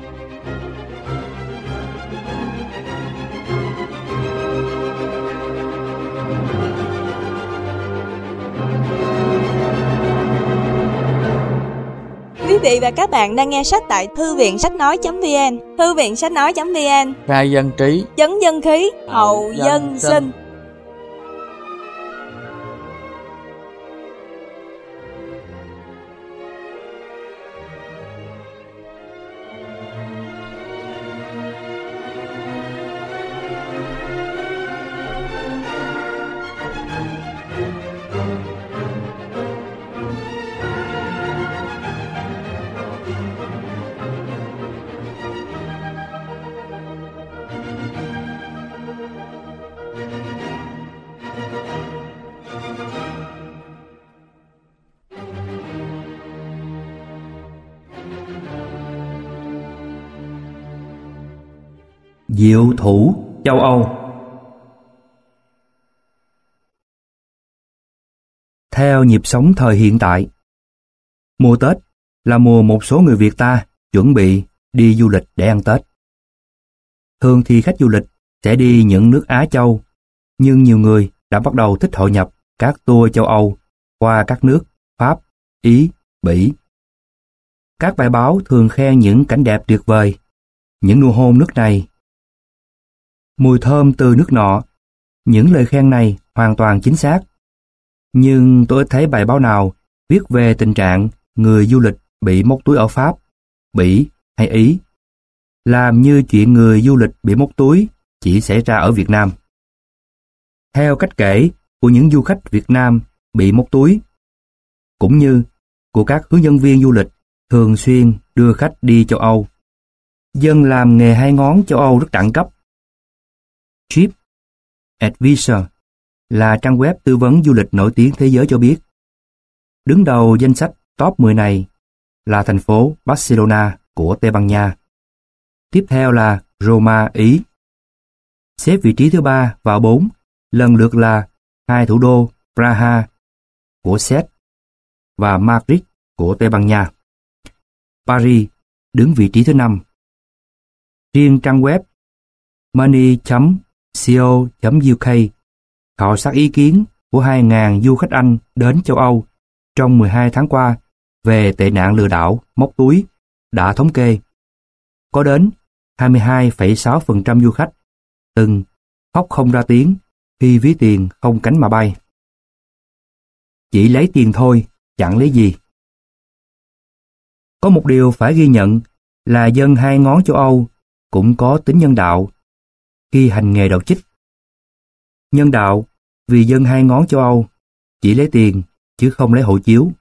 Quý vị và các bạn đang nghe sách tại Thư viện Sách Nói.vn. Thư viện Sách Nói.vn, khai dân trí, chấn dân khí, hậu dân sinh. Diệu thủ châu Âu. Theo nhịp sống thời hiện tại, mùa Tết là mùa một số người Việt ta chuẩn bị đi du lịch để ăn Tết. Thường thì khách du lịch sẽ đi những nước Á Châu, nhưng nhiều người đã bắt đầu thích hội nhập các tour châu Âu qua các nước Pháp, Ý, Bỉ. Các bài báo thường khen những cảnh đẹp tuyệt vời, những nụ hôn nước này, mùi thơm từ nước nọ. Những lời khen này hoàn toàn chính xác. Nhưng tôi ít thấy bài báo nào viết về tình trạng người du lịch bị móc túi ở Pháp, Bỉ hay Ý, làm như chuyện người du lịch bị móc túi chỉ xảy ra ở Việt Nam. Theo cách kể của những du khách Việt Nam bị móc túi, cũng như của các hướng dẫn viên du lịch thường xuyên đưa khách đi châu Âu, dân làm nghề hai ngón châu Âu rất đẳng cấp. Trip Advisor là trang web tư vấn du lịch nổi tiếng thế giới cho biết, đứng đầu danh sách top 10 này là thành phố Barcelona của Tây Ban Nha. Tiếp theo là Roma, Ý. Xếp vị trí thứ 3 và 4 lần lượt là hai thủ đô Praha của Séc và Madrid của Tây Ban Nha. Paris đứng vị trí thứ 5. Riêng trang web money.co.uk khảo sát ý kiến của 2.000 du khách Anh đến châu Âu trong 12 tháng qua về tệ nạn lừa đảo móc túi đã thống kê. Có đến 22,6% du khách từng khóc không ra tiếng khi ví tiền không cánh mà bay. Chỉ lấy tiền thôi, chẳng lấy gì. Có một điều phải ghi nhận là dân hai ngón châu Âu cũng có tính nhân đạo khi hành nghề đậu chích. Nhân đạo vì dân hai ngón châu Âu chỉ lấy tiền chứ không lấy hộ chiếu.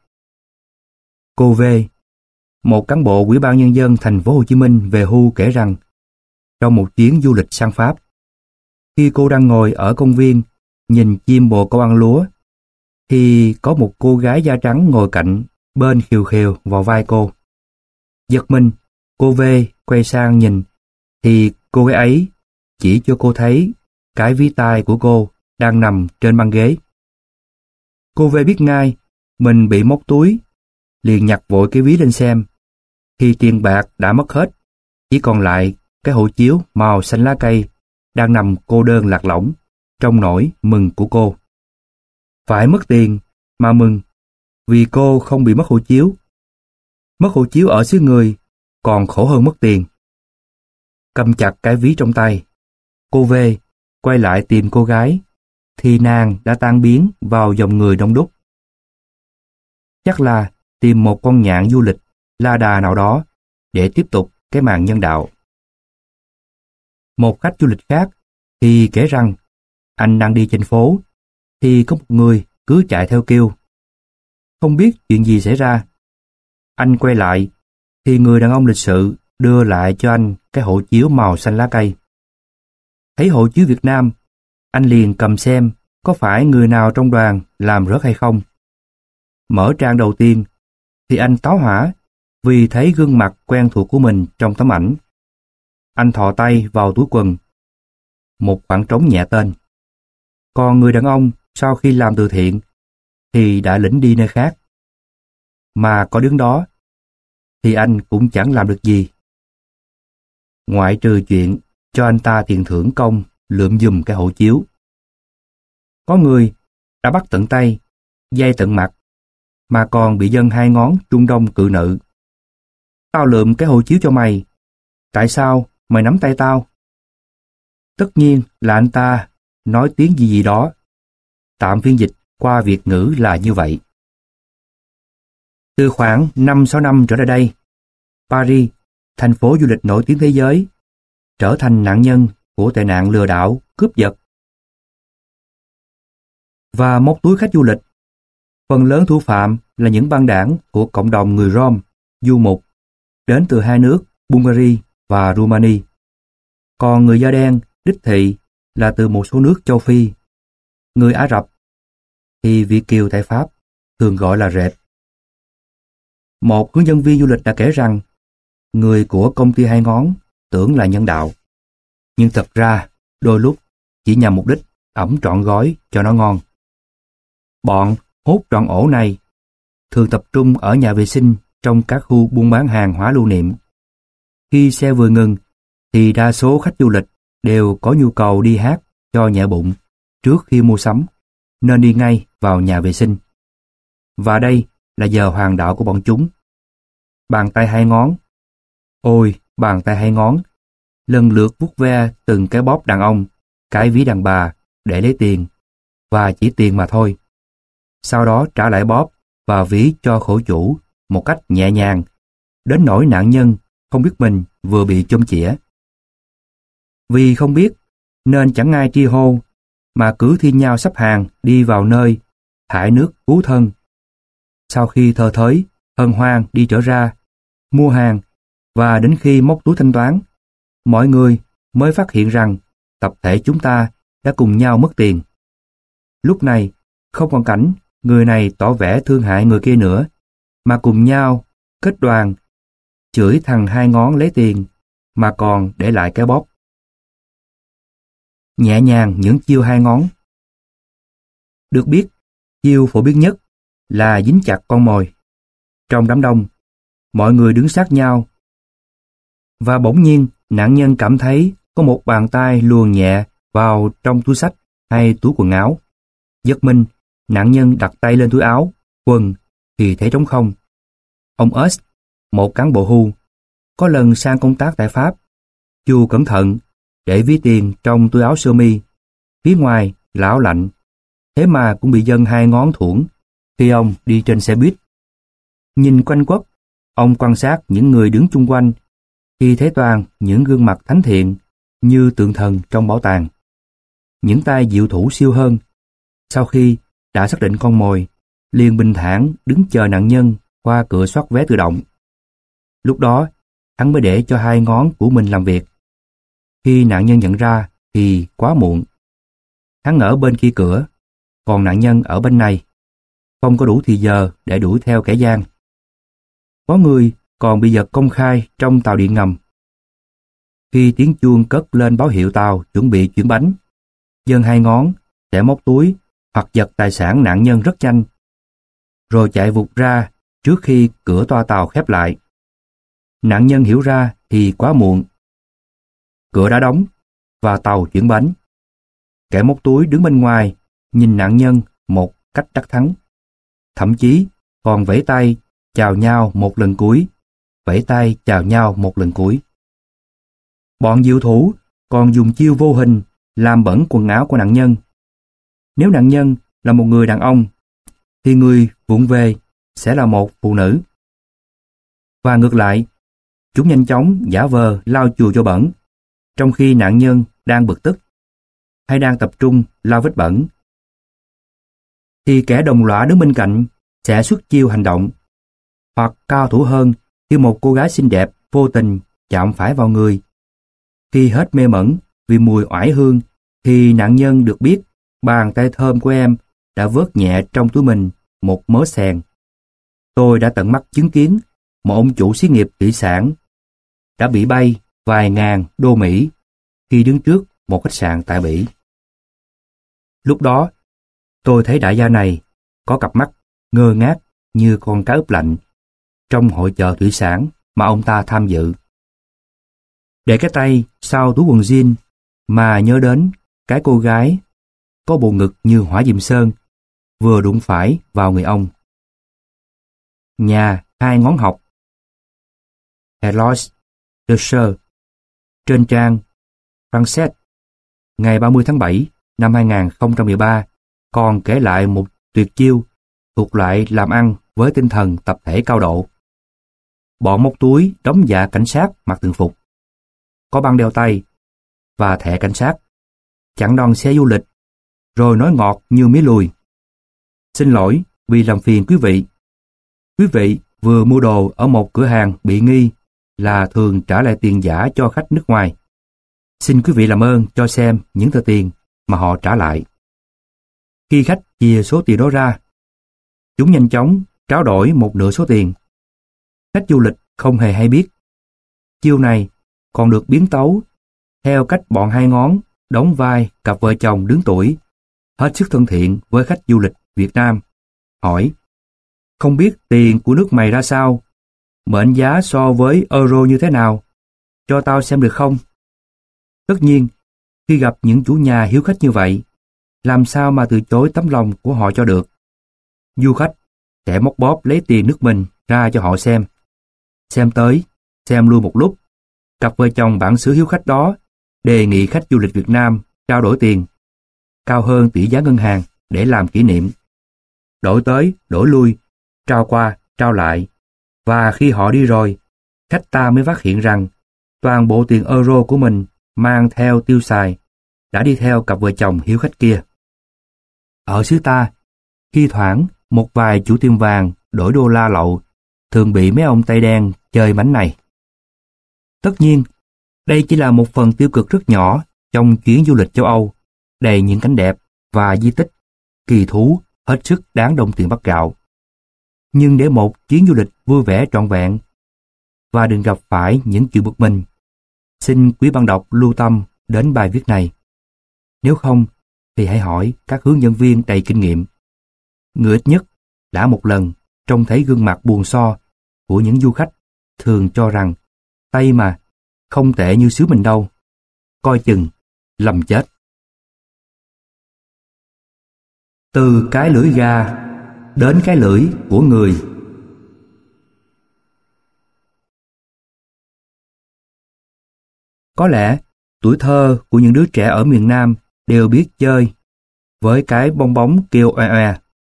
Cô V, một cán bộ Ủy ban Nhân dân thành phố Hồ Chí Minh về hưu kể rằng, trong một chuyến du lịch sang Pháp, khi cô đang ngồi ở công viên nhìn chim bồ câu ăn lúa, thì có một cô gái da trắng ngồi cạnh bên khều khều vào vai cô. Giật mình, cô V quay sang nhìn, thì cô gái ấy chỉ cho cô thấy cái ví tai của cô đang nằm trên băng ghế. Cô V biết ngay mình bị móc túi, liền nhặt vội cái ví lên xem, thì tiền bạc đã mất hết, chỉ còn lại cái hộ chiếu màu xanh lá cây đang nằm cô đơn lạc lõng trong nỗi mừng của cô. Phải mất tiền mà mừng, vì cô không bị mất hộ chiếu. Mất hộ chiếu ở xứ người còn khổ hơn mất tiền. Cầm chặt cái ví trong tay, cô V quay lại tìm cô gái, thì nàng đã tan biến vào dòng người đông đúc. Chắc là tìm một con nhạn du lịch la đà nào đó để tiếp tục cái màn nhân đạo. Một khách du lịch khác thì kể rằng anh đang đi trên phố thì có một người cứ chạy theo kêu. Không biết chuyện gì xảy ra. Anh quay lại thì người đàn ông lịch sự đưa lại cho anh cái hộ chiếu màu xanh lá cây. Thấy hộ chiếu Việt Nam, anh liền cầm xem có phải người nào trong đoàn làm rớt hay không. Mở trang đầu tiên thì anh táo hỏa vì thấy gương mặt quen thuộc của mình trong tấm ảnh. Anh thò tay vào túi quần. Một khoảng trống nhẹ tên. Còn người đàn ông sau khi làm từ thiện thì đã lĩnh đi nơi khác. Mà có đứng đó thì anh cũng chẳng làm được gì. ngoại trừ chuyện cho anh ta tiền thưởng công lượm giùm cái hộ chiếu. Có người đã bắt tận tay, dây tận mặt, mà còn bị dân 2 ngón Trung Đông cự nữ. Tao lượm cái hộ chiếu cho mày, tại sao mày nắm tay tao? Tất nhiên là anh ta nói tiếng gì gì đó. Tạm phiên dịch qua Việt ngữ là như vậy. Từ khoảng 5-6 năm trở lại đây, Paris, thành phố du lịch nổi tiếng thế giới, trở thành nạn nhân của tệ nạn lừa đảo, cướp giật và móc túi khách du lịch. Phần lớn thủ phạm là những băng đảng của cộng đồng người Rom, du mục, đến từ 2 nước Bulgaria và Romania. Còn người da đen đích thị là từ một số nước châu Phi. Người Ả Rập thì Việt kiều tại Pháp, thường gọi là rệp. Một hướng dẫn viên du lịch đã kể rằng người của công ty 2 ngón tưởng là nhân đạo, nhưng thật ra đôi lúc chỉ nhằm mục đích ẵm trọn gói cho nó ngon. Bọn hốt trọn ổ này thường tập trung ở nhà vệ sinh trong các khu buôn bán hàng hóa lưu niệm. Khi xe vừa ngừng thì đa số khách du lịch đều có nhu cầu đi hát cho nhẹ bụng trước khi mua sắm, nên đi ngay vào nhà vệ sinh. Và đây là giờ hoàng đạo của bọn chúng. Bàn tay 2 ngón, ôi bàn tay 2 ngón, lần lượt vuốt ve từng cái bóp đàn ông, cái ví đàn bà để lấy tiền, và chỉ tiền mà thôi. Sau đó trả lại bóp và ví cho khổ chủ một cách nhẹ nhàng, đến nỗi nạn nhân không biết mình vừa bị chôm chĩa. Vì không biết nên chẳng ai tri hô, mà cứ thi nhau sắp hàng đi vào nơi thải nước cứu thân. Sau khi thơ thới, hân hoan đi trở ra, mua hàng, và đến khi móc túi thanh toán, mọi người mới phát hiện rằng tập thể chúng ta đã cùng nhau mất tiền. Lúc này, không còn cảnh người này tỏ vẻ thương hại người kia nữa, mà cùng nhau kết đoàn chửi thằng 2 ngón lấy tiền, mà còn để lại cái bóp. Nhẹ nhàng những chiêu 2 ngón. Được biết, chiêu phổ biến nhất là dính chặt con mồi. Trong đám đông, mọi người đứng sát nhau, và bỗng nhiên nạn nhân cảm thấy có một bàn tay luồn nhẹ vào trong túi xách hay túi quần áo. Giật mình, nạn nhân đặt tay lên túi áo, quần thì thấy trống không. Ông S, một cán bộ hưu, có lần sang công tác tại Pháp, chu cẩn thận để ví tiền trong túi áo sơ mi. Phía ngoài là áo lạnh, thế mà cũng bị dân 2 ngón thủng khi ông đi trên xe buýt. Nhìn quanh quất, ông quan sát những người đứng chung quanh, thì thấy toàn những gương mặt thánh thiện như tượng thần trong bảo tàng. Những tay diệu thủ siêu hơn, sau khi đã xác định con mồi, liền bình thản đứng chờ nạn nhân qua cửa soát vé tự động. Lúc đó, hắn mới để cho 2 ngón của mình làm việc. Khi nạn nhân nhận ra thì quá muộn. Hắn ở bên kia cửa, còn nạn nhân ở bên này. Không có đủ thì giờ để đuổi theo kẻ gian. Có người còn bị giật công khai trong tàu điện ngầm. Khi tiếng chuông cất lên báo hiệu tàu chuẩn bị chuyển bánh, dân 2 ngón sẽ móc túi hoặc giật tài sản nạn nhân rất nhanh, rồi chạy vụt ra trước khi cửa toa tàu khép lại. Nạn nhân hiểu ra thì quá muộn. Cửa đã đóng và tàu chuyển bánh. Kẻ móc túi đứng bên ngoài nhìn nạn nhân một cách đắc thắng. Thậm chí còn vẫy tay chào nhau một lần cuối, vẫy tay chào nhau một lần cuối. Bọn diệu thủ còn dùng chiêu vô hình làm bẩn quần áo của nạn nhân. Nếu nạn nhân là một người đàn ông, thì người vụng về sẽ là một phụ nữ. Và ngược lại, chúng nhanh chóng giả vờ lau chùi cho bẩn, trong khi nạn nhân đang bực tức hay đang tập trung lau vết bẩn. Thì kẻ đồng lõa đứng bên cạnh sẽ xuất chiêu hành động. Hoặc cao thủ hơn, khi một cô gái xinh đẹp vô tình chạm phải vào người. Khi hết mê mẩn vì mùi oải hương, thì nạn nhân được biết bàn tay thơm của em đã vớt nhẹ trong túi mình một mớ sèn. Tôi đã tận mắt chứng kiến một ông chủ xí nghiệp thủy sản đã bị bay vài ngàn đô Mỹ khi đứng trước một khách sạn tại Bỉ. Lúc đó, tôi thấy đại gia này có cặp mắt ngơ ngác như con cá ướp lạnh trong hội chợ thủy sản mà ông ta tham dự. để cái tay sau túi quần jean mà nhớ đến cái cô gái có bộ ngực như hỏa diệm sơn vừa đụng phải vào người ông. Nhà hai ngón học. Eloise de Sher, trên trang Frances, ngày 30 tháng 7 năm 2013, còn kể lại một tuyệt chiêu thuộc loại làm ăn với tinh thần tập thể cao độ. Bọn móc túi đóng dạ cảnh sát mặc thường phục, có băng đeo tay và thẻ cảnh sát, chặn đón xe du lịch, rồi nói ngọt như mía lùi. Xin lỗi vì làm phiền quý vị. Quý vị vừa mua đồ ở một cửa hàng bị nghi là thường trả lại tiền giả cho khách nước ngoài. Xin quý vị làm ơn cho xem những tờ tiền mà họ trả lại. Khi khách chia số tiền đó ra, chúng nhanh chóng trao đổi một nửa số tiền. Khách du lịch không hề hay biết. Chiêu này còn được biến tấu theo cách bọn hai ngón đóng vai cặp vợ chồng đứng tuổi, hết sức thân thiện với khách du lịch Việt Nam. Hỏi, không biết tiền của nước mày ra sao? Mệnh giá so với euro như thế nào? Cho tao xem được không? Tất nhiên, khi gặp những chủ nhà hiếu khách như vậy, làm sao mà từ chối tấm lòng của họ cho được? Du khách sẽ móc bóp lấy tiền nước mình ra cho họ xem. Xem tới, xem lui một lúc, cặp vợ chồng bản xứ hiếu khách đó đề nghị khách du lịch Việt Nam trao đổi tiền, cao hơn tỷ giá ngân hàng để làm kỷ niệm. Đổi tới, đổi lui, trao qua, trao lại, và khi họ đi rồi, khách ta mới phát hiện rằng toàn bộ tiền euro của mình mang theo tiêu xài đã đi theo cặp vợ chồng hiếu khách kia. Ở xứ ta, khi thoảng một vài chủ tiệm vàng đổi đô la lậu thường bị mấy ông Tây đen chơi mánh này. Tất nhiên, đây chỉ là một phần tiêu cực rất nhỏ trong chuyến du lịch châu Âu, đầy những cảnh đẹp và di tích, kỳ thú hết sức đáng đồng tiền bát gạo. Nhưng để một chuyến du lịch vui vẻ trọn vẹn và đừng gặp phải những chuyện bực mình, xin quý bạn đọc lưu tâm đến bài viết này. Nếu không, thì hãy hỏi các hướng dẫn viên đầy kinh nghiệm. Người ít nhất đã một lần trông thấy gương mặt buồn so của những du khách thường cho rằng Tây mà, không tệ như xứ mình đâu. Coi chừng, lầm chết. Từ cái lưỡi gà đến cái lưỡi của người. Có lẽ tuổi thơ của những đứa trẻ ở miền Nam đều biết chơi với cái bong bóng kêu oe oe.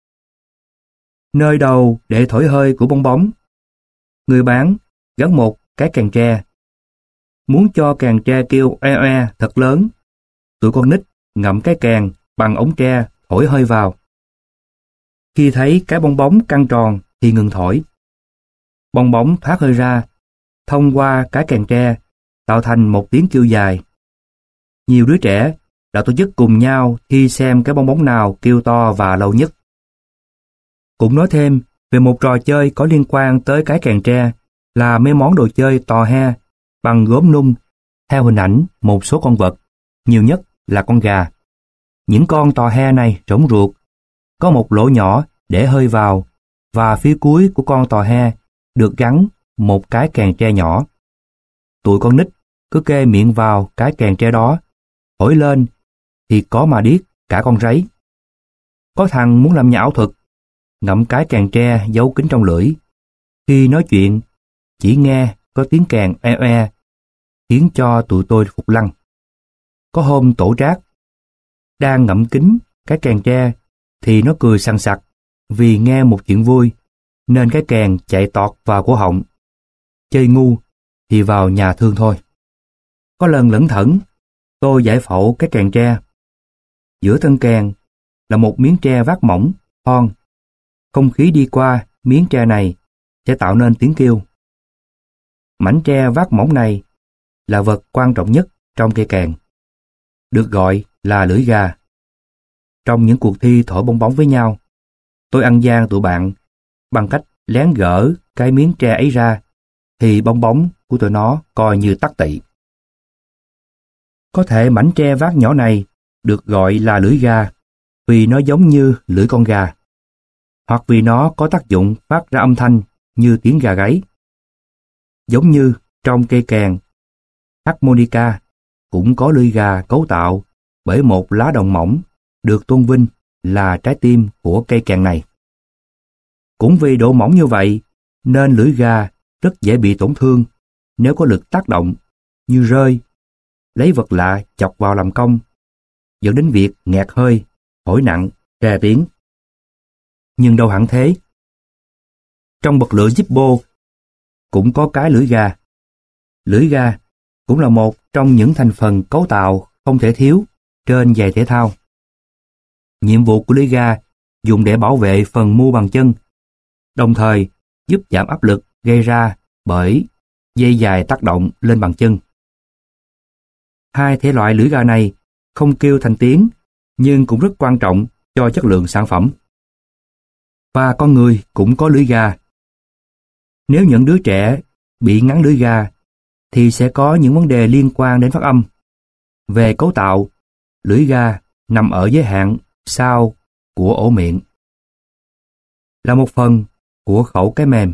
Nơi đầu để thổi hơi của bong bóng, người bán gắn một cái càng tre. Muốn cho càng tre kêu oe oe thật lớn, tụi con nít ngậm cái càng bằng ống tre thổi hơi vào. Khi thấy cái bong bóng căng tròn thì ngừng thổi. Bong bóng thoát hơi ra, thông qua cái càng tre, tạo thành một tiếng kêu dài. Nhiều đứa trẻ đã tổ chức cùng nhau thi xem cái bong bóng nào kêu to và lâu nhất. Cũng nói thêm về một trò chơi có liên quan tới cái càng tre là mấy món đồ chơi tò he bằng gốm nung theo hình ảnh một số con vật, nhiều nhất là con gà. Những con tò he này rỗng ruột, có một lỗ nhỏ để hơi vào và phía cuối của con tò he được gắn một cái kèn tre nhỏ. Tụi con nít cứ kê miệng vào cái kèn tre đó, thổi lên thì có mà điếc cả con rấy. Có thằng muốn làm nhà ảo thuật, ngậm cái kèn tre giấu kín trong lưỡi. Khi nói chuyện, chỉ nghe có tiếng kèn oe oe, khiến cho tụi tôi phục lăng. Có hôm tổ trác đang ngậm kín cái kèn tre thì nó cười sằng sặc vì nghe một chuyện vui, nên cái kèn chạy tọt vào cổ họng. Chơi ngu thì vào nhà thương thôi. Có lần lẩn thẩn, tôi giải phẫu cái kèn tre. Giữa thân kèn là một miếng tre vát mỏng, thon. Không khí đi qua miếng tre này sẽ tạo nên tiếng kêu. Mảnh tre vát mỏng này là vật quan trọng nhất trong cây kèn, được gọi là lưỡi gà. Trong những cuộc thi thổi bong bóng với nhau, tôi ăn gian tụi bạn bằng cách lén gỡ cái miếng tre ấy ra, thì bong bóng của tụi nó coi như tắc tị. Có thể mảnh tre vát nhỏ này được gọi là lưỡi gà vì nó giống như lưỡi con gà, hoặc vì nó có tác dụng phát ra âm thanh như tiếng gà gáy. Giống như trong cây kèn, harmonica cũng có lưỡi gà cấu tạo bởi một lá đồng mỏng được tôn vinh là trái tim của cây kèn này. Cũng vì độ mỏng như vậy nên lưỡi gà rất dễ bị tổn thương nếu có lực tác động như rơi, lấy vật lạ chọc vào làm công, dẫn đến việc nghẹt hơi, thổi nặng, rè tiếng. Nhưng đâu hẳn thế. Trong bật lửa Zippo cũng có cái lưỡi gà. Lưỡi gà cũng là một trong những thành phần cấu tạo không thể thiếu trên giày thể thao. Nhiệm vụ của lưỡi gà dùng để bảo vệ phần mu bàn chân, đồng thời giúp giảm áp lực gây ra bởi dây dài tác động lên bàn chân. Hai thể loại lưỡi gà này không kêu thành tiếng nhưng cũng rất quan trọng cho chất lượng sản phẩm. Và con người cũng có lưỡi gà. Nếu những đứa trẻ bị ngắn lưỡi gà thì sẽ có những vấn đề liên quan đến phát âm. Về cấu tạo, lưỡi gà nằm ở giới hạn sau của ổ miệng, là một phần của khẩu cái mềm.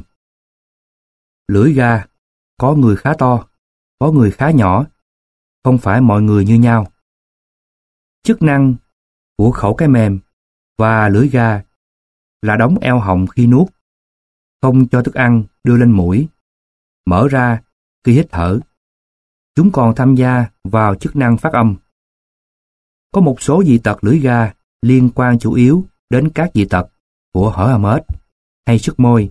Lưỡi gà có người khá to, có người khá nhỏ, không phải mọi người như nhau. Chức năng của khẩu cái mềm và lưỡi gà là đóng eo họng khi nuốt, không cho thức ăn đưa lên mũi, mở ra khi hít thở. Chúng còn tham gia vào chức năng phát âm. Có một số dị tật lưỡi gà liên quan chủ yếu đến các dị tật của hở hàm ếch hay sức môi,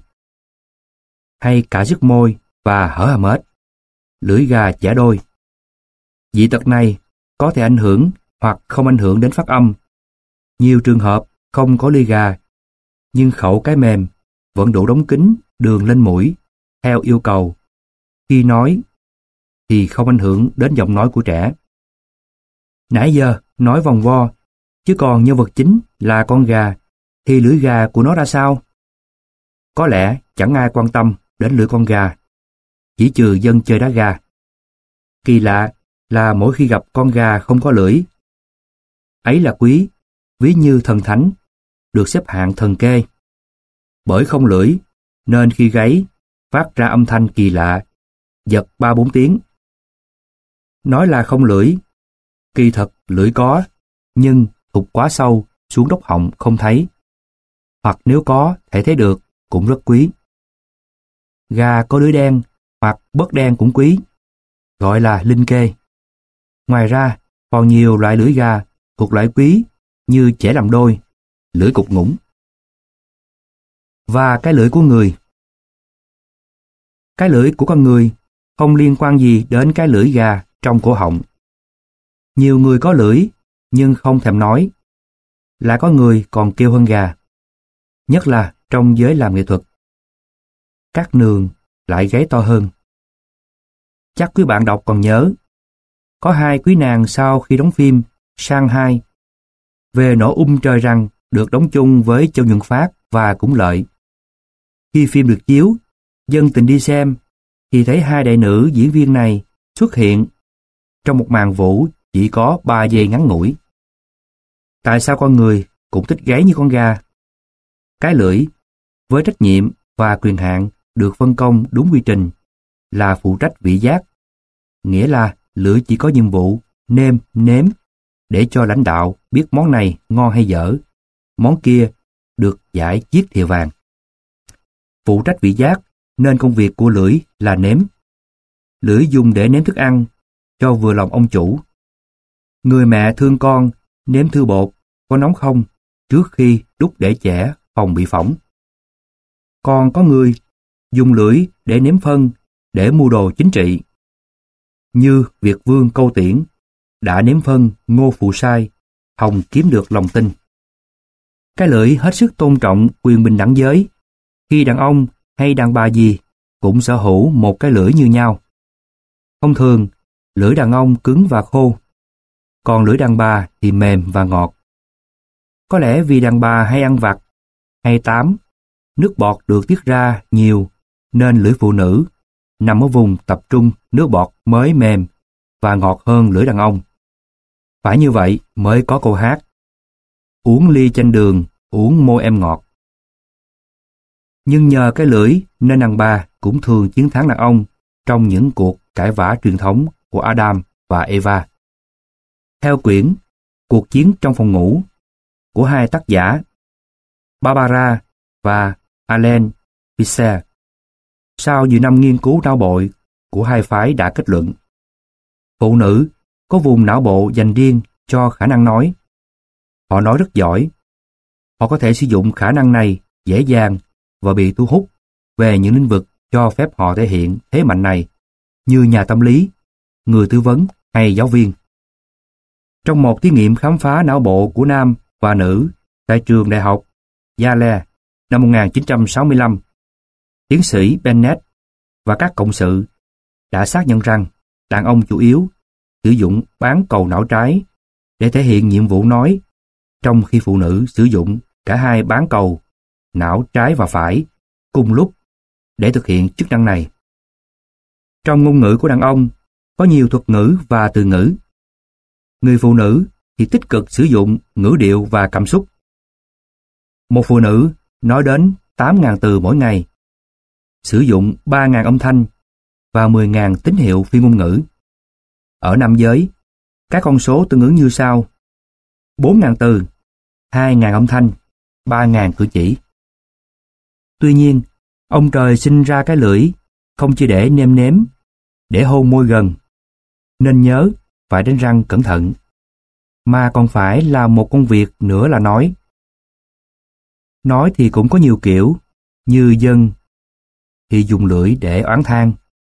hay cả sức môi và hở hàm ếch, lưỡi gà chẻ đôi. Dị tật này có thể ảnh hưởng hoặc không ảnh hưởng đến phát âm. Nhiều trường hợp không có lưỡi gà, nhưng khẩu cái mềm vẫn đủ đóng kín đường lên mũi theo yêu cầu. Khi nói thì không ảnh hưởng đến giọng nói của trẻ. Nãy giờ nói vòng vo, chứ còn nhân vật chính là con gà thì lưỡi gà của nó ra sao? Có lẽ chẳng ai quan tâm đến lưỡi con gà, chỉ trừ dân chơi đá gà. Kỳ lạ là mỗi khi gặp con gà không có lưỡi, ấy là quý, ví như thần thánh, được xếp hạng thần kê. Bởi không lưỡi, nên khi gáy, phát ra âm thanh kỳ lạ, giật 3-4 tiếng. Nói là không lưỡi, kỳ thật lưỡi có, nhưng thụt quá sâu xuống đốc họng không thấy. Hoặc nếu có thể thấy được, cũng rất quý. Gà có lưỡi đen hoặc bớt đen cũng quý, gọi là linh kê. Ngoài ra, còn nhiều loại lưỡi gà thuộc loại quý như chẻ làm đôi, lưỡi cục ngủng. Và cái lưỡi của người. Cái lưỡi của con người không liên quan gì đến cái lưỡi gà trong cổ họng. Nhiều người có lưỡi nhưng không thèm nói. Lại có người còn kêu hơn gà. Nhất là trong giới làm nghệ thuật. Các nường lại gáy to hơn. Chắc quý bạn đọc còn nhớ, có hai quý nàng sau khi đóng phim Shanghai về nổ trời rằng được đóng chung với Châu Nhuận Phát và Cũng Lợi. Khi phim được chiếu, dân tình đi xem thì thấy hai đại nữ diễn viên này xuất hiện trong một màn vũ chỉ có 3 giây ngắn ngủi. Tại sao con người cũng thích gáy như con gà? Cái lưỡi, với trách nhiệm và quyền hạn được phân công đúng quy trình, là phụ trách vị giác, nghĩa là lưỡi chỉ có nhiệm vụ nếm để cho lãnh đạo biết món này ngon hay dở, món kia được giải chiếc thìa vàng. Phụ trách vị giác nên công việc của lưỡi là nếm. Lưỡi dùng để nếm thức ăn cho vừa lòng ông chủ. Người mẹ thương con nếm thưa bột có nóng không trước khi đút để chẻ phòng bị phỏng. Còn có người dùng lưỡi để nếm phân để mua đồ chính trị. Như Việt Vương Câu Tiễn đã nếm phân Ngô Phụ Sai, hòng kiếm được lòng tin. Cái lưỡi hết sức tôn trọng quyền bình đẳng giới. Khi đàn ông hay đàn bà gì cũng sở hữu một cái lưỡi như nhau. Thông thường, lưỡi đàn ông cứng và khô, còn lưỡi đàn bà thì mềm và ngọt. Có lẽ vì đàn bà hay ăn vặt, hay tám, nước bọt được tiết ra nhiều, nên lưỡi phụ nữ nằm ở vùng tập trung nước bọt mới mềm và ngọt hơn lưỡi đàn ông. Phải như vậy mới có câu hát: uống ly chanh đường, uống môi em ngọt. Nhưng nhờ cái lưỡi nên đàn bà cũng thường chiến thắng đàn ông trong những cuộc cãi vã truyền thống của Adam và Eva. Theo quyển Cuộc chiến trong phòng ngủ của hai tác giả Barbara và Alan Fisher, sau nhiều năm nghiên cứu não bộ của hai phái đã kết luận phụ nữ có vùng não bộ dành riêng cho khả năng nói. Họ nói rất giỏi. Họ có thể sử dụng khả năng này dễ dàng và bị thu hút về những lĩnh vực cho phép họ thể hiện thế mạnh này, như nhà tâm lý, người tư vấn hay giáo viên. Trong một thí nghiệm khám phá não bộ của nam và nữ tại trường đại học Yale năm 1965, tiến sĩ Bennett và các cộng sự đã xác nhận rằng đàn ông chủ yếu sử dụng bán cầu não trái để thể hiện nhiệm vụ nói, trong khi phụ nữ sử dụng cả hai bán cầu não trái và phải cùng lúc để thực hiện chức năng này. Trong ngôn ngữ của đàn ông có nhiều thuật ngữ và từ ngữ. Người phụ nữ thì tích cực sử dụng ngữ điệu và cảm xúc. Một phụ nữ nói đến 8.000 từ mỗi ngày, sử dụng 3.000 âm thanh và 10.000 tín hiệu phi ngôn ngữ. Ở nam giới, các con số tương ứng như sau: 4.000 từ, 2.000 âm thanh, 3.000 cử chỉ. Tuy nhiên, ông trời sinh ra cái lưỡi không chỉ để nêm nếm, để hôn môi gần, nên nhớ phải đánh răng cẩn thận, mà còn phải làm một công việc nữa là nói. Nói thì cũng có nhiều kiểu, như dân thì dùng lưỡi để oán than,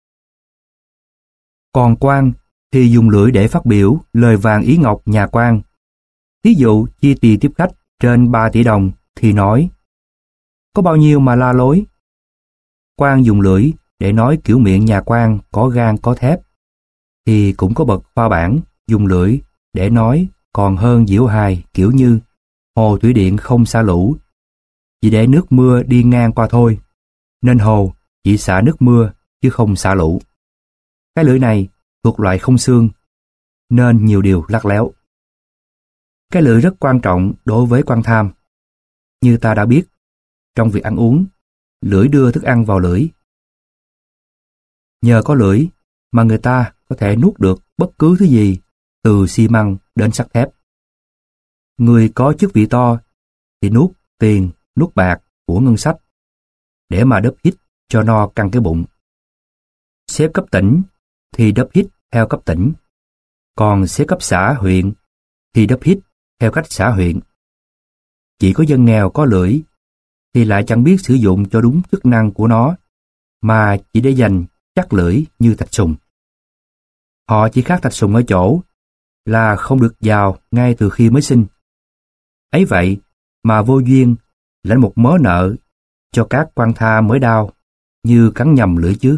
còn quan thì dùng lưỡi để phát biểu lời vàng ý ngọc nhà quan. Ví dụ chi tiền tiếp khách trên 3 tỷ đồng thì nói: có bao nhiêu mà la lối. Quan dùng lưỡi để nói kiểu miệng nhà quan có gan có thép, thì cũng có bậc khoa bản dùng lưỡi để nói còn hơn diễu hài kiểu như hồ thủy điện không xả lũ, chỉ để nước mưa đi ngang qua thôi, nên hồ chỉ xả nước mưa chứ không xả lũ. Cái lưỡi này thuộc loại không xương, nên nhiều điều lắt léo. Cái lưỡi rất quan trọng đối với quan tham. Như ta đã biết, trong việc ăn uống, lưỡi đưa thức ăn vào lưỡi. Nhờ có lưỡi mà người ta có thể nuốt được bất cứ thứ gì, từ xi măng đến sắt thép. Người có chức vị to thì nuốt tiền, nuốt bạc của ngân sách để mà đớp hít cho no căng cái bụng. Sếp cấp tỉnh thì đớp hít theo cấp tỉnh, còn sếp cấp xã huyện thì đớp hít theo cách xã huyện. Chỉ có dân nghèo có lưỡi thì lại chẳng biết sử dụng cho đúng chức năng của nó, mà chỉ để dành chắc lưỡi như thạch sùng. Họ chỉ khác thạch sùng ở chỗ là không được giàu ngay từ khi mới sinh. Ấy vậy mà vô duyên lãnh một mớ nợ cho các quan tha mới đau, như cắn nhầm lưỡi chứ.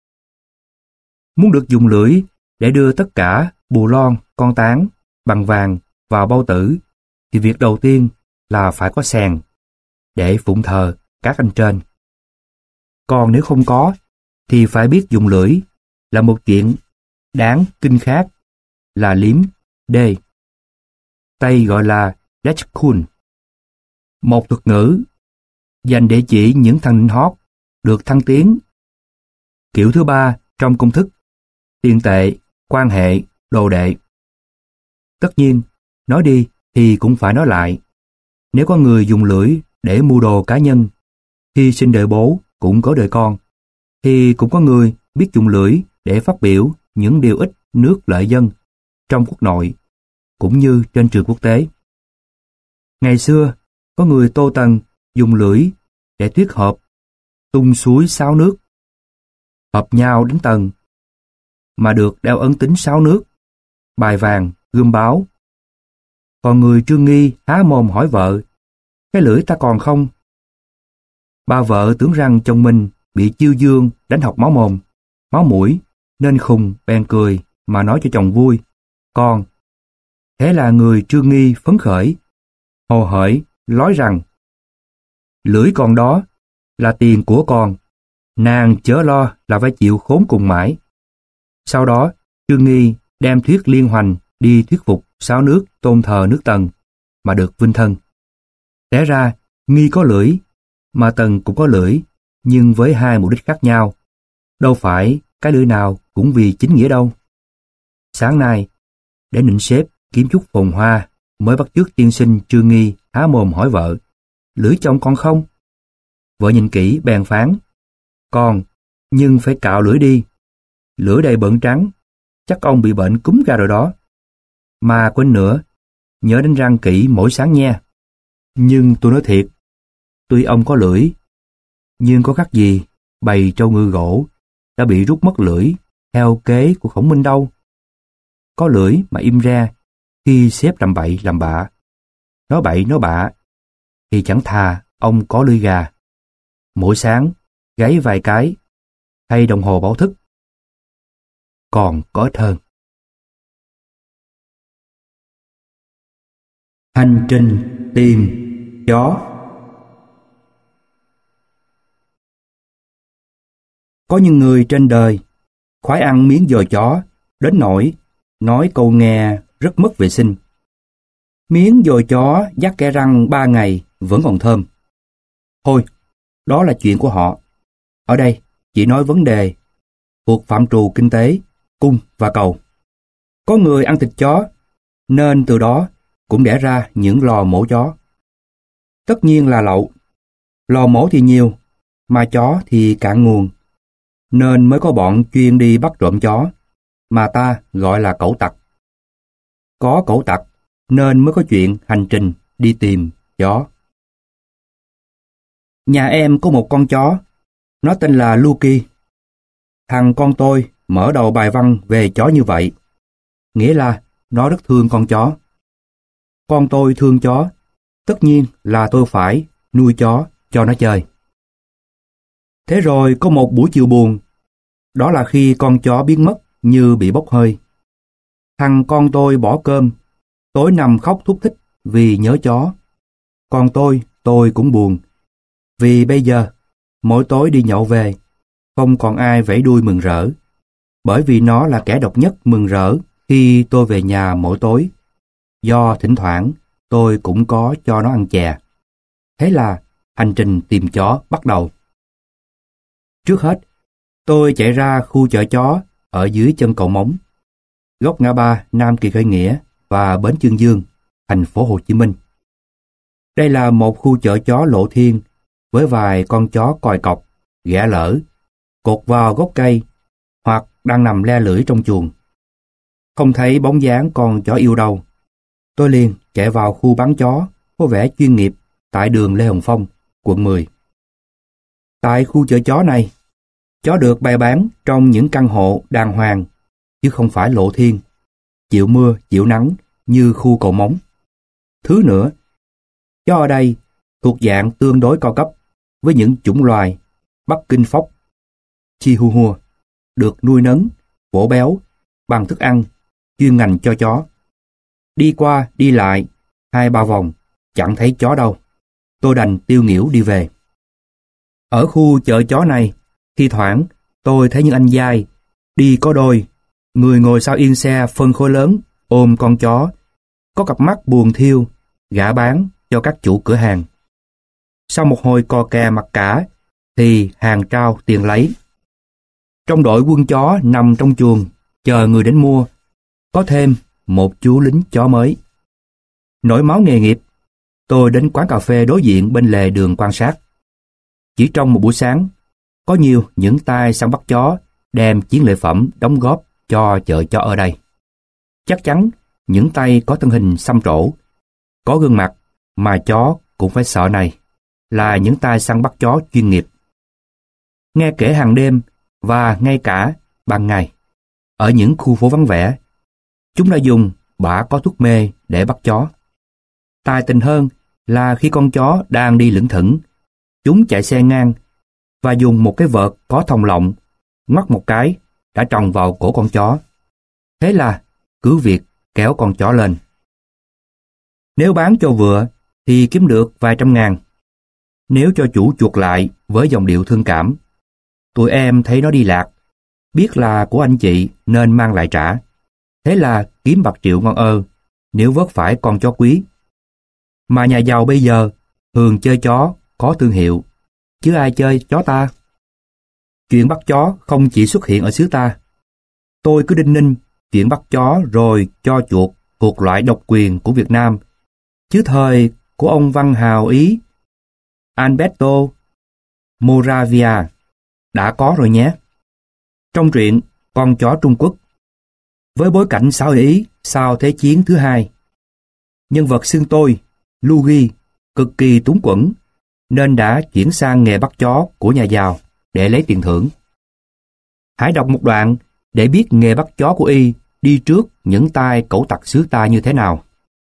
Muốn được dùng lưỡi để đưa tất cả bù lon, con tán, bằng vàng vào bao tử, thì việc đầu tiên là phải có xèn để phụng thờ các anh trên. Còn nếu không có, thì phải biết dùng lưỡi là một chuyện đáng kinh khác, là liếm đê. Tây gọi là Lechkun, một thuật ngữ dành để chỉ những thằng nịnh hót được thăng tiến. Kiểu thứ ba trong công thức tiền tệ, quan hệ, đồ đệ. Tất nhiên, nói đi thì cũng phải nói lại. Nếu có người dùng lưỡi để mua đồ cá nhân, hy sinh đời bố cũng có đời con, thì cũng có người biết dùng lưỡi để phát biểu những điều ích nước lợi dân trong quốc nội, cũng như trên trường quốc tế. Ngày xưa, có người Tô Tần dùng lưỡi để thuyết hợp tung suối sáo nước, hợp nhau đến tầng, mà được đeo ấn tín sáo nước, bài vàng, gươm báo. Còn người Trương Nghi há mồm hỏi vợ: cái lưỡi ta còn không? Bà vợ tưởng rằng chồng mình bị chiêu dương đánh học máu mồm, máu mũi, nên khùng bèn cười mà nói cho chồng vui: con. Thế là người Trương Nghi phấn khởi, hồ hởi nói rằng: lưỡi con đó là tiền của con, nàng chớ lo là phải chịu khốn cùng mãi. Sau đó, Trương Nghi đem thuyết liên hoành đi thuyết phục sáu nước tôn thờ nước Tần, mà được vinh thân. Té ra, Nghi có lưỡi, mà Tần cũng có lưỡi, nhưng với hai mục đích khác nhau. Đâu phải cái lưỡi nào cũng vì chính nghĩa đâu. Sáng nay, để nịnh sếp kiếm chút phồn hoa, mới bắt chước tiên sinh Trương Nghi há mồm hỏi vợ, lưỡi chồng còn không? Vợ nhìn kỹ bèn phán, còn, nhưng phải cạo lưỡi đi. Lưỡi đầy bợn trắng, chắc ông bị bệnh cúm ra rồi đó. Mà quên nữa, nhớ đánh răng kỹ mỗi sáng nha. Nhưng tôi nói thiệt, tuy ông có lưỡi, nhưng có khác gì bầy trâu ngư gỗ đã bị rút mất lưỡi theo kế của Khổng Minh đâu. Có lưỡi mà im ra khi sếp làm bậy làm bạ, nói bậy nói bạ, thì chẳng thà ông có lưỡi gà. Mỗi sáng gáy vài cái, hay đồng hồ báo thức, còn có ích hơn. Hành trình tìm chó. Có những người trên đời khoái ăn miếng giò chó đến nỗi nói câu nghe rất mất vệ sinh. Miếng giò chó dắt kẽ răng 3 ngày vẫn còn thơm. Thôi, đó là chuyện của họ. Ở đây chỉ nói vấn đề thuộc phạm trù kinh tế, cung và cầu. Có người ăn thịt chó, nên từ đó cũng đẻ ra những lò mổ chó. Tất nhiên là lậu. Lò mổ thì nhiều, mà chó thì cạn nguồn. Nên mới có bọn chuyên đi bắt trộm chó, mà ta gọi là cẩu tặc. Có cẩu tặc, nên mới có chuyện hành trình đi tìm chó. Nhà em có một con chó, nó tên là Lucky. Thằng con tôi mở đầu bài văn về chó như vậy, nghĩa là nó rất thương con chó. Con tôi thương chó, tất nhiên là tôi phải nuôi chó cho nó chơi. Thế rồi có một buổi chiều buồn, đó là khi con chó biến mất như bị bốc hơi. Thằng con tôi bỏ cơm, tối nằm khóc thút thít vì nhớ chó. Còn tôi cũng buồn, vì bây giờ mỗi tối đi nhậu về, không còn ai vẫy đuôi mừng rỡ, bởi vì nó là kẻ độc nhất mừng rỡ khi tôi về nhà mỗi tối, do thỉnh thoảng tôi cũng có cho nó ăn chè. Thế là hành trình tìm chó bắt đầu. Trước hết, tôi chạy ra khu chợ chó ở dưới chân cầu Móng, góc ngã ba Nam Kỳ Khởi Nghĩa và Bến Chương Dương, thành phố Hồ Chí Minh. Đây là một khu chợ chó lộ thiên với vài con chó còi cọc, ghẻ lỡ, cột vào gốc cây hoặc đang nằm le lưỡi trong chuồng. Không thấy bóng dáng con chó yêu đâu. Tôi liền chạy vào khu bán chó có vẻ chuyên nghiệp tại đường Lê Hồng Phong, quận 10. Tại khu chợ chó này, chó được bày bán trong những căn hộ đàng hoàng, chứ không phải lộ thiên, chịu mưa, chịu nắng như khu cầu Móng. Thứ nữa, chó ở đây thuộc dạng tương đối cao cấp với những chủng loài Bắc Kinh Fox, Chihuahua, được nuôi nấng, bổ béo bằng thức ăn chuyên ngành cho chó. Đi qua, đi lại, 2-3 vòng, chẳng thấy chó đâu. Tôi đành tiêu nghỉu đi về. Ở khu chợ chó này, thi thoảng tôi thấy những anh giai, đi có đôi, người ngồi sau yên xe phân khối lớn, ôm con chó, có cặp mắt buồn thiêu, gã bán cho các chủ cửa hàng. Sau một hồi cò kè mặc cả, thì hàng trao tiền lấy. Trong đội quân chó nằm trong chuồng, chờ người đến mua, có thêm một chú lính chó mới. Nổi máu nghề nghiệp, tôi đến quán cà phê đối diện bên lề đường quan sát. Chỉ trong một buổi sáng, có nhiều những tay săn bắt chó đem chiến lợi phẩm đóng góp cho chợ chó ở đây. Chắc chắn những tay có thân hình xăm trổ, có gương mặt mà chó cũng phải sợ này, là những tay săn bắt chó chuyên nghiệp. Nghe kể hàng đêm và ngay cả ban ngày, ở những khu phố vắng vẻ, chúng đã dùng bã có thuốc mê để bắt chó. Tài tình hơn là khi con chó đang đi lững thững, chúng chạy xe ngang và dùng một cái vợt có thòng lọng ngoắt một cái đã tròng vào cổ con chó. Thế là cứ việc kéo con chó lên. Nếu bán cho vựa thì kiếm được vài trăm ngàn. Nếu cho chủ chuộc lại với giọng điệu thương cảm, tụi em thấy nó đi lạc, biết là của anh chị nên mang lại trả. Thế là kiếm bạc triệu ngon ơ, nếu vớt phải con chó quý. Mà nhà giàu bây giờ thường chơi chó có thương hiệu, chứ ai chơi chó ta. Chuyện bắt chó không chỉ xuất hiện ở xứ ta. Tôi cứ đinh ninh chuyện bắt chó rồi cho chuột thuộc loại độc quyền của Việt Nam, chứ thời của ông văn hào Ý Alberto Moravia đã có rồi nhé. Trong truyện Con chó Trung Quốc, với bối cảnh xã hội Ý sau Thế chiến thứ hai, nhân vật xưng tôi, Luigi, cực kỳ túng quẫn, nên đã chuyển sang nghề bắt chó của nhà giàu để lấy tiền thưởng. Hãy đọc một đoạn để biết nghề bắt chó của y đi trước những tay cẩu tặc xứ ta như thế nào.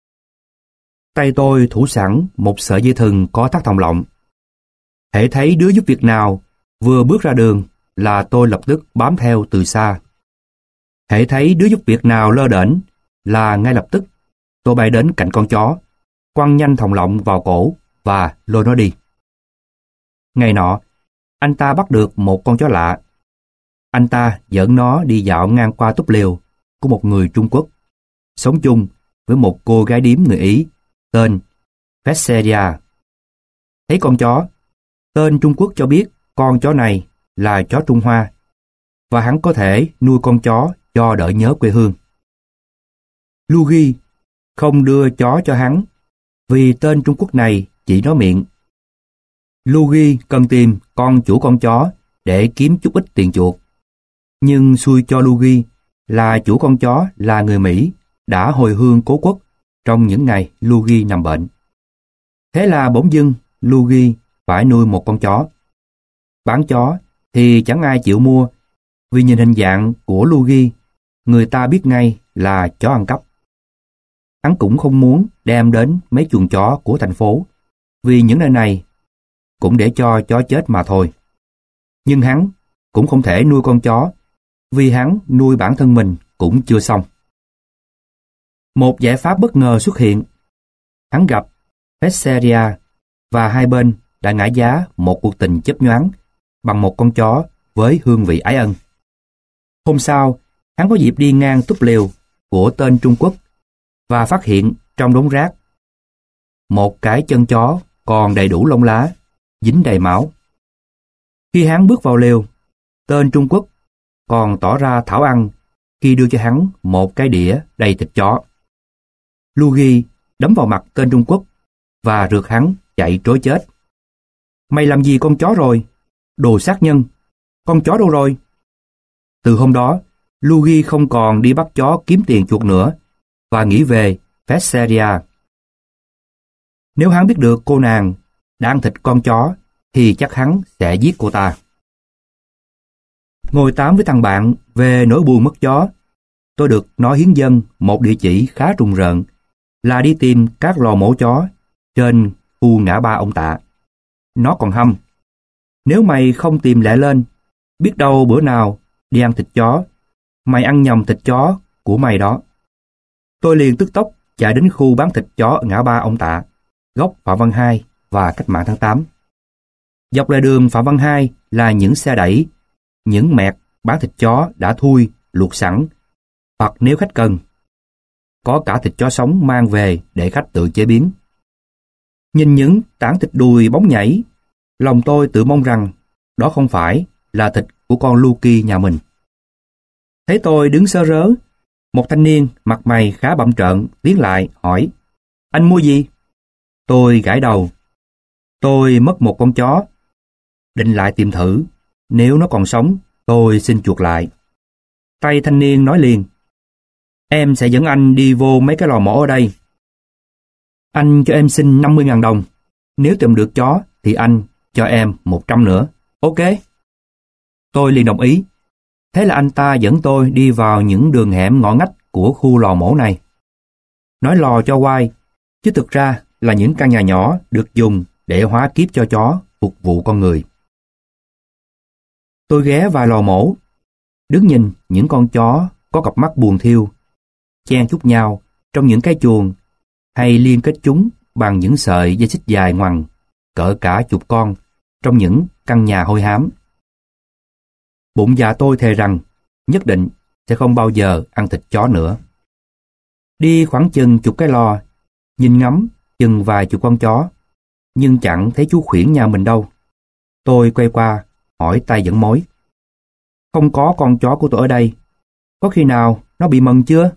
Tay tôi thủ sẵn một sợi dây thừng có thắt thòng lọng. Hễ thấy đứa giúp việc nào vừa bước ra đường là tôi lập tức bám theo từ xa. Hễ thấy đứa giúp việc nào lơ đễnh là ngay lập tức tôi bay đến cạnh con chó, quăng nhanh thòng lọng vào cổ và lôi nó đi. Ngày nọ, anh ta bắt được một con chó lạ. Anh ta dẫn nó đi dạo ngang qua túp lều của một người Trung Quốc, sống chung với một cô gái điếm người Ý tên Vesseria. Thấy con chó, tên Trung Quốc cho biết con chó này là chó Trung Hoa và hắn có thể nuôi con chó cho đỡ nhớ quê hương. Luigi không đưa chó cho hắn vì tên Trung Quốc này chỉ nói miệng. Luigi cần tìm con chủ con chó để kiếm chút ít tiền chuộc. Nhưng xui cho Luigi là chủ con chó là người Mỹ đã hồi hương cố quốc trong những ngày Luigi nằm bệnh. Thế là bỗng dưng Luigi phải nuôi một con chó. Bán chó thì chẳng ai chịu mua vì nhìn hình dạng của Luigi, người ta biết ngay là chó ăn cắp. Hắn cũng không muốn đem đến mấy chuồng chó của thành phố vì những nơi này cũng để cho chó chết mà thôi. Nhưng hắn cũng không thể nuôi con chó vì hắn nuôi bản thân mình cũng chưa xong. Một giải pháp bất ngờ xuất hiện. Hắn gặp Vesseria và hai bên đã ngã giá một cuộc tình chớp nhoáng bằng một con chó với hương vị ái ân. Hôm sau, hắn có dịp đi ngang túp lều của tên Trung Quốc và phát hiện trong đống rác một cái chân chó còn đầy đủ lông lá, dính đầy máu. Khi hắn bước vào lều, tên Trung Quốc còn tỏ ra thảo ăn khi đưa cho hắn một cái đĩa đầy thịt chó. Luigi đấm vào mặt tên Trung Quốc và rượt hắn chạy trối chết. Mày làm gì con chó rồi? Đồ sát nhân! Con chó đâu rồi? Từ hôm đó, Luigi không còn đi bắt chó kiếm tiền chuộc nữa và nghĩ về Vesseria. Nếu hắn biết được cô nàng đã ăn thịt con chó thì chắc hắn sẽ giết cô ta. Ngồi tám với thằng bạn về nỗi buồn mất chó, tôi được nó hiến dâng một địa chỉ khá trùng rợn là đi tìm các lò mổ chó trên khu ngã ba ông Tạ. Nó còn hăm: nếu mày không tìm lẹ lên, biết đâu bữa nào đi ăn thịt chó, mày ăn nhầm thịt chó của mày đó. Tôi liền tức tốc chạy đến khu bán thịt chó ở ngã ba ông Tạ, góc Phạm Văn Hai và Cách mạng tháng 8. Dọc lề đường Phạm Văn Hai là những xe đẩy, những mẹt bán thịt chó đã thui, luộc sẵn, hoặc nếu khách cần, có cả thịt chó sống mang về để khách tự chế biến. Nhìn những tảng thịt đùi bóng nhảy, lòng tôi tự mong rằng đó không phải là thịt của con Lucky nhà mình. Thấy tôi đứng sơ rớ, một thanh niên mặt mày khá bặm trợn tiến lại hỏi: anh mua gì? Tôi gãi đầu. Tôi mất một con chó, định lại tìm thử, nếu nó còn sống tôi xin chuộc lại. Tay thanh niên nói liền: em sẽ dẫn anh đi vô mấy cái lò mổ ở đây. Anh cho em xin 50.000 đồng. Nếu tìm được chó thì anh cho em 100 nữa. Ok. Tôi liền đồng ý. Thế là anh ta dẫn tôi đi vào những đường hẻm ngõ ngách của khu lò mổ này. Nói lò cho quai, chứ thực ra là những căn nhà nhỏ được dùng để hóa kiếp cho chó phục vụ con người. Tôi ghé vào lò mổ, đứng nhìn những con chó có cặp mắt buồn thiêu, chen chúc nhau trong những cái chuồng hay liên kết chúng bằng những sợi dây xích dài ngoằng, cỡ cả chục con trong những căn nhà hôi hám. Bụng dạ tôi thề rằng nhất định sẽ không bao giờ ăn thịt chó nữa. Đi khoảng chừng chục cái lò, nhìn ngắm chừng vài chục con chó, nhưng chẳng thấy chú Khuyển nhà mình đâu. Tôi quay qua hỏi tay dẫn mối: không có con chó của tôi ở đây, có khi nào nó bị mần chưa?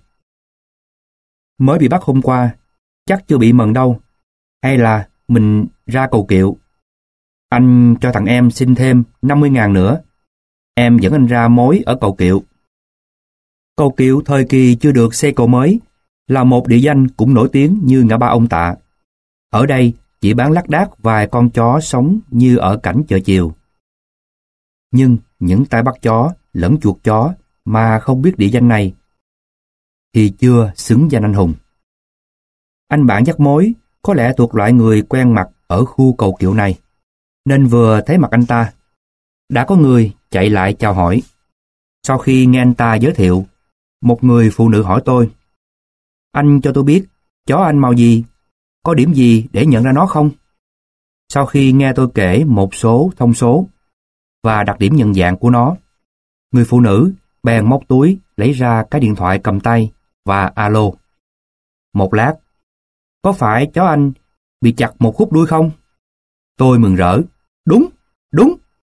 Mới bị bắt hôm qua, chắc chưa bị mần đâu. Hay là mình ra cầu kiệu. Anh cho thằng em xin thêm 50.000 nữa. Em dẫn anh ra mối ở cầu kiệu. Cầu kiệu thời kỳ chưa được xây cầu mới là một địa danh cũng nổi tiếng như ngã ba ông Tạ. Ở đây chỉ bán lác đác vài con chó sống như ở cảnh chợ chiều. Nhưng những tay bắt chó lẫn chuột chó mà không biết địa danh này thì chưa xứng danh anh hùng. Anh bạn dắt mối có lẽ thuộc loại người quen mặt ở khu cầu kiệu này, nên vừa thấy mặt anh ta, đã có người chạy lại chào hỏi. Sau khi nghe anh ta giới thiệu, một người phụ nữ hỏi tôi: "Anh cho tôi biết, chó anh màu gì? Có điểm gì để nhận ra nó không?" Sau khi nghe tôi kể một số thông số và đặc điểm nhận dạng của nó, người phụ nữ bèn móc túi lấy ra cái điện thoại cầm tay và alo. Một lát: "Có phải chó anh bị chặt một khúc đuôi không?" Tôi mừng rỡ: "Đúng, đúng."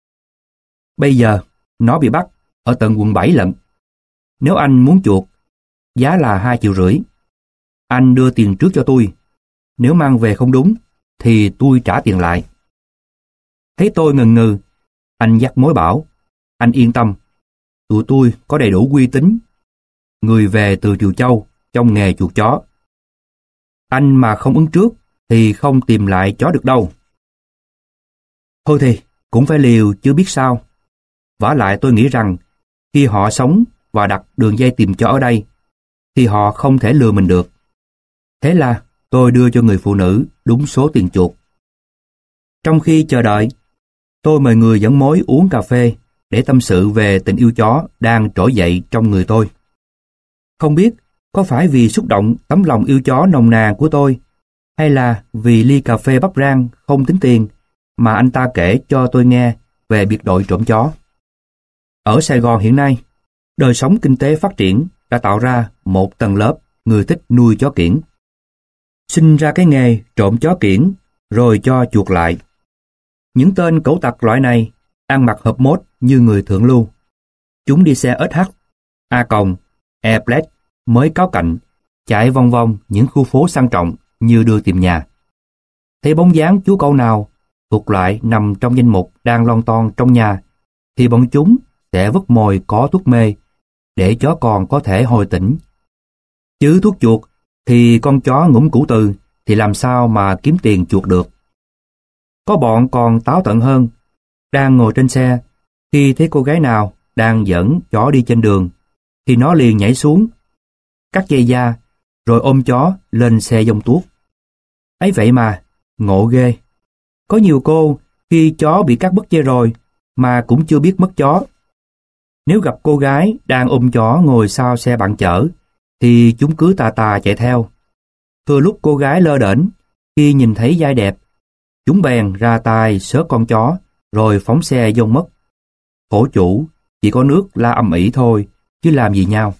Bây giờ nó bị bắt ở tận quận 7 lận. Nếu anh muốn chuộc, giá là 2,5 triệu. Anh đưa tiền trước cho tôi. Nếu mang về không đúng, thì tôi trả tiền lại. Thấy tôi ngần ngừ, anh dắt mối bảo: "Anh yên tâm, tụi tôi có đầy đủ uy tín. Người về từ Triều Châu, trong nghề chuộc chó. Anh mà không ứng trước, thì không tìm lại chó được đâu." Thôi thì, cũng phải liều chứ biết sao. Vả lại tôi nghĩ rằng, khi họ sống và đặt đường dây tìm chó ở đây, thì họ không thể lừa mình được. Thế là tôi đưa cho người phụ nữ đúng số tiền chuộc. Trong khi chờ đợi, tôi mời người dẫn mối uống cà phê để tâm sự về tình yêu chó đang trỗi dậy trong người tôi. Không biết có phải vì xúc động tấm lòng yêu chó nồng nàn của tôi, hay là vì ly cà phê bắp rang không tính tiền mà anh ta kể cho tôi nghe về biệt đội trộm chó. Ở Sài Gòn hiện nay, đời sống kinh tế phát triển đã tạo ra một tầng lớp người thích nuôi chó kiểng. Sinh ra cái nghề trộm chó kiểng rồi cho chuộc lại. Những tên cẩu tặc loại này ăn mặc hợp mốt như người thượng lưu. Chúng đi xe SH, A Còng, Airblade mới cáo cạnh, chạy vòng vòng những khu phố sang trọng như đưa tìm nhà. Thấy bóng dáng chú cẩu nào thuộc loại nằm trong danh mục đang lon ton trong nhà, thì bọn chúng sẽ vứt mồi có thuốc mê để chó con có thể hồi tỉnh. Chứ thuốc chuột thì con chó ngủm củ từ thì làm sao mà kiếm tiền chuột được. Có bọn còn táo tận hơn, đang ngồi trên xe, khi thấy cô gái nào đang dẫn chó đi trên đường, thì nó liền nhảy xuống, cắt dây da, rồi ôm chó lên xe giông tuốt. Ấy vậy mà, ngộ ghê. Có nhiều cô, khi chó bị cắt bớt dây rồi, mà cũng chưa biết mất chó. Nếu gặp cô gái đang ôm chó ngồi sau xe bạn chở, thì chúng cứ tà tà chạy theo. Thừa lúc cô gái lơ đễnh, khi nhìn thấy giai đẹp, chúng bèn ra tay xớt con chó, rồi phóng xe giông mất. Khổ chủ, chỉ có nước la ầm ĩ thôi, chứ làm gì nhau.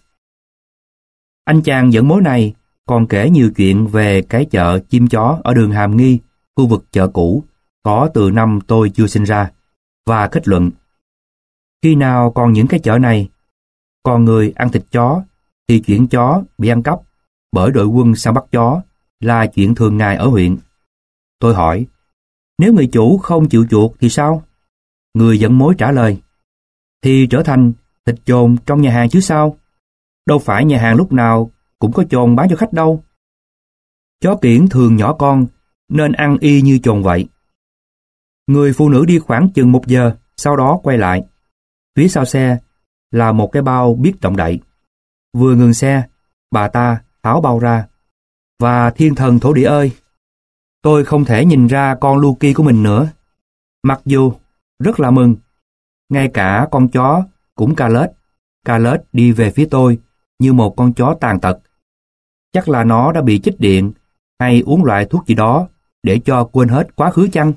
Anh chàng dẫn mối này còn kể nhiều chuyện về cái chợ chim chó ở đường Hàm Nghi, khu vực chợ cũ, có từ năm tôi chưa sinh ra, và kết luận: khi nào còn những cái chợ này, còn người ăn thịt chó, thì chuyện chó bị ăn cắp bởi đội quân săn bắt chó là chuyện thường ngày ở huyện. Tôi hỏi: nếu người chủ không chịu chuộc thì sao? Người dẫn mối trả lời: thì trở thành thịt chồn trong nhà hàng chứ sao? Đâu phải nhà hàng lúc nào cũng có chồn bán cho khách đâu. Chó kiểng thường nhỏ con, nên ăn y như chồn vậy. Người phụ nữ đi khoảng chừng 1 giờ, sau đó quay lại. Phía sau xe là một cái bao biết động đậy. Vừa ngừng xe, bà ta tháo bao ra. Và thiên thần thổ địa ơi! Tôi không thể nhìn ra con Lucky của mình nữa. Mặc dù rất là mừng, ngay cả con chó cũng ca lết đi về phía tôi như một con chó tàn tật. Chắc là nó đã bị chích điện hay uống loại thuốc gì đó để cho quên hết quá khứ chăng?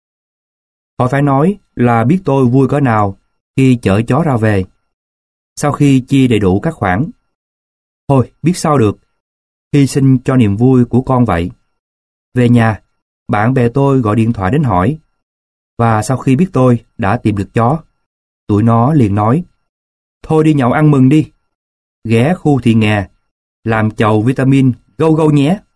Họ phải nói là biết tôi vui cỡ nào khi chở chó ra về. Sau khi chi đầy đủ các khoản, thôi biết sao được, hy sinh cho niềm vui của con vậy. Về nhà, bạn bè tôi gọi điện thoại đến hỏi, và sau khi biết tôi đã tìm được chó, tụi nó liền nói: thôi đi nhậu ăn mừng đi. ghé khu Thị Nghè, làm chầu vitamin gâu gâu nhé.